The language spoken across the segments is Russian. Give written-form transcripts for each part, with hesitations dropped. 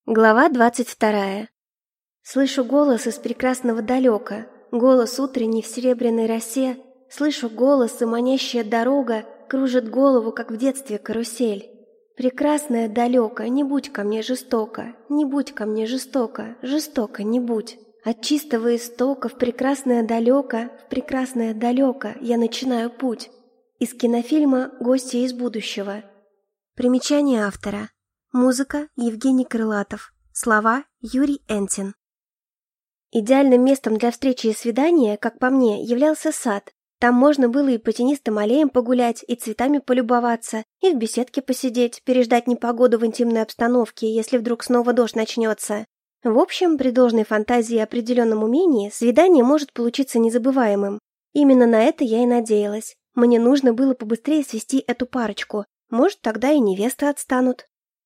Глава 22. Слышу голос из прекрасного далека, голос утренний в серебряной росе, слышу голос, и манящая дорога кружит голову, как в детстве карусель. Прекрасное далеко, не будь ко мне жестоко, не будь ко мне жестоко, жестоко не будь. От чистого истока в прекрасное далеко я начинаю путь. Из кинофильма «Гости из будущего». Примечание автора. Музыка Евгений Крылатов. Слова Юрий Энтин. Идеальным местом для встречи и свидания, как по мне, являлся сад. Там можно было и по тенистым аллеям погулять, и цветами полюбоваться, и в беседке посидеть, переждать непогоду в интимной обстановке, если вдруг снова дождь начнется. В общем, при должной фантазии и определенном умении, свидание может получиться незабываемым. Именно на это я и надеялась. Мне нужно было побыстрее свести эту парочку. Может, тогда и невесты отстанут.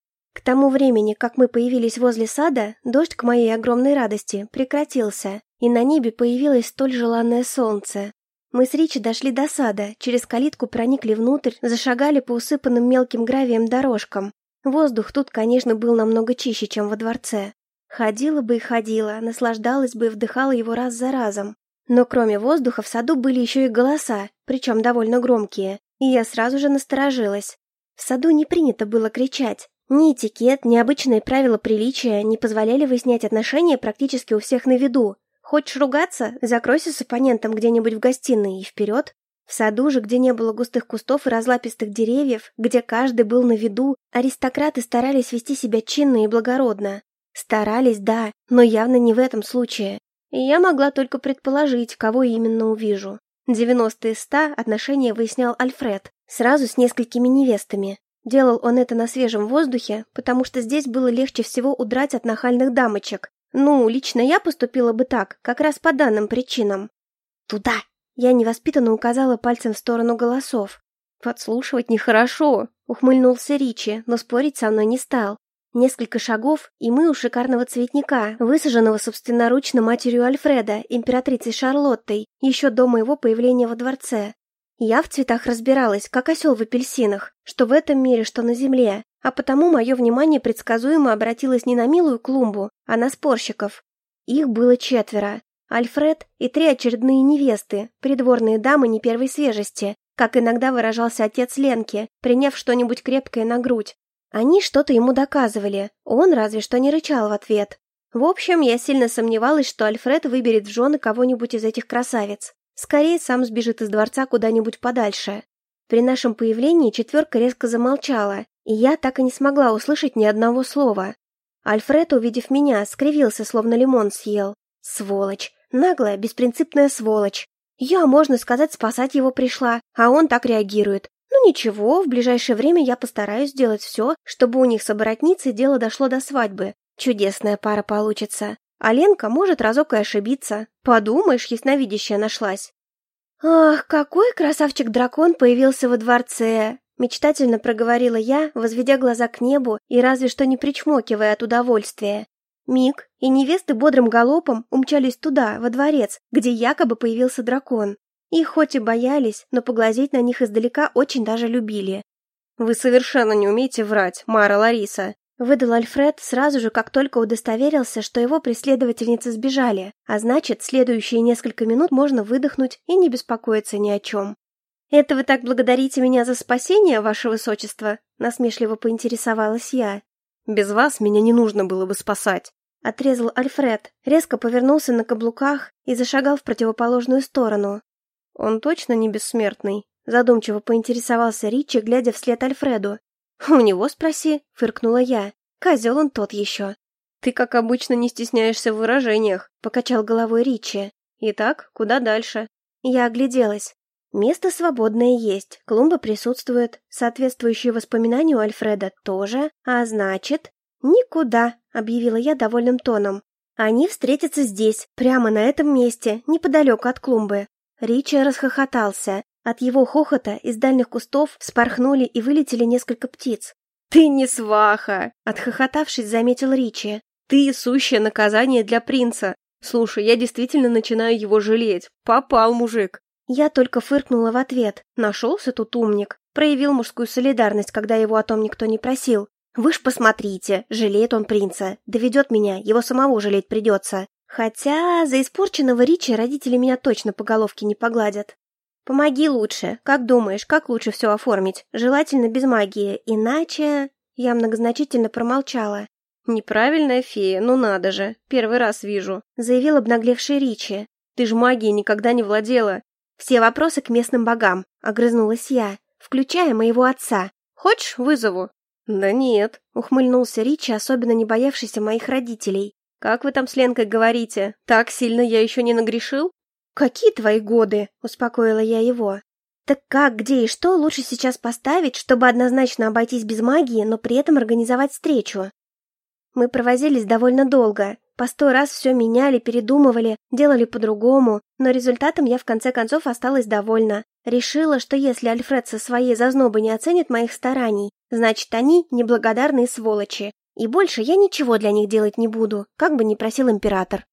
К тому времени, как мы появились возле сада, дождь, к моей огромной радости, прекратился, и на небе появилось столь желанное солнце. Мы с Ричи дошли до сада, через калитку проникли внутрь, зашагали по усыпанным мелким гравием дорожкам. Воздух тут, конечно, был намного чище, чем во дворце. Ходила бы и ходила, наслаждалась бы и вдыхала его раз за разом. Но кроме воздуха в саду были еще и голоса, причем довольно громкие, и я сразу же насторожилась. В саду не принято было кричать. Ни этикет, ни обычные правила приличия не позволяли выяснять отношения практически у всех на виду. Хочешь ругаться? Закройся с оппонентом где-нибудь в гостиной и вперед. В саду же, где не было густых кустов и разлапистых деревьев, где каждый был на виду, аристократы старались вести себя чинно и благородно. Старались, да, но явно не в этом случае. И я могла только предположить, кого именно увижу. 90 из 100 отношения выяснял Альфред, сразу с несколькими невестами. Делал он это на свежем воздухе, потому что здесь было легче всего удрать от нахальных дамочек. Ну, лично я поступила бы так, как раз по данным причинам. «Туда!» Я невоспитанно указала пальцем в сторону голосов. «Подслушивать нехорошо», — ухмыльнулся Ричи, но спорить со мной не стал. Несколько шагов, и мы у шикарного цветника, высаженного собственноручно матерью Альфреда, императрицей Шарлоттой, еще до моего появления во дворце. Я в цветах разбиралась, как осел в апельсинах, что в этом мире, что на земле, а потому мое внимание предсказуемо обратилось не на милую клумбу, а на спорщиков. Их было 4. Альфред и 3 очередные невесты, придворные дамы не первой свежести, как иногда выражался отец Ленки, приняв что-нибудь крепкое на грудь. Они что-то ему доказывали, он разве что не рычал в ответ. В общем, я сильно сомневалась, что Альфред выберет в жены кого-нибудь из этих красавиц. Скорее сам сбежит из дворца куда-нибудь подальше. При нашем появлении 4 резко замолчала, и я так и не смогла услышать ни одного слова. Альфред, увидев меня, скривился, словно лимон съел. Сволочь, наглая, беспринципная сволочь. Я, можно сказать, спасать его пришла, а он так реагирует. Ну ничего, в ближайшее время я постараюсь сделать все, чтобы у них с оборотницей дело дошло до свадьбы. Чудесная пара получится. А Ленка может разок и ошибиться. Подумаешь, ясновидящая нашлась. «Ах, какой красавчик-дракон появился во дворце!» Мечтательно проговорила я, возведя глаза к небу и разве что не причмокивая от удовольствия. Миг, и невесты бодрым галопом умчались туда, во дворец, где якобы появился дракон. Их хоть и боялись, но поглазеть на них издалека очень даже любили. «Вы совершенно не умеете врать, Мара Лариса!» Выдал Альфред сразу же, как только удостоверился, что его преследовательницы сбежали, а значит, следующие несколько минут можно выдохнуть и не беспокоиться ни о чем. «Это вы так благодарите меня за спасение, ваше высочество?» — насмешливо поинтересовалась я. «Без вас меня не нужно было бы спасать», — отрезал Альфред, резко повернулся на каблуках и зашагал в противоположную сторону. «Он точно не бессмертный?» — задумчиво поинтересовался Ричи, глядя вслед Альфреду. «У него спроси», — фыркнула я. «Козел он тот еще». «Ты, как обычно, не стесняешься в выражениях», — покачал головой Ричи. «Итак, куда дальше?» Я огляделась. Место свободное есть, клумба присутствует, соответствующие воспоминанию Альфреда тоже, а значит... «Никуда», — объявила я довольным тоном. «Они встретятся здесь, прямо на этом месте, неподалеку от клумбы». Ричи расхохотался. От его хохота из дальних кустов вспорхнули и вылетели несколько птиц. «Ты не сваха!» — отхохотавшись, заметил Ричи. «Ты сущее наказание для принца. Слушай, я действительно начинаю его жалеть. Попал мужик!» Я только фыркнула в ответ. Нашелся тут умник. Проявил мужскую солидарность, когда его о том никто не просил. Вы ж посмотрите, жалеет он принца. Доведет меня, его самого жалеть придется. Хотя за испорченного Ричи родители меня точно по головке не погладят. Помоги лучше. Как думаешь, как лучше все оформить? Желательно без магии, иначе... Я многозначительно промолчала. «Неправильная фея, ну надо же, первый раз вижу», — заявил обнаглевший Ричи. «Ты ж магией никогда не владела». «Все вопросы к местным богам», — огрызнулась я, включая моего отца. «Хочешь, вызову?» «Да нет», — ухмыльнулся Ричи, особенно не боявшийся моих родителей. «Как вы там с Ленкой говорите? Так сильно я еще не нагрешил?» «Какие твои годы?» — успокоила я его. «Так как, где и что лучше сейчас поставить, чтобы однозначно обойтись без магии, но при этом организовать встречу?» Мы провозились довольно долго. По 100 раз все меняли, передумывали, делали по-другому, но результатом я в конце концов осталась довольна. Решила, что если Альфред со своей зазнобой не оценит моих стараний, значит, они неблагодарные сволочи. И больше я ничего для них делать не буду, как бы ни просил император.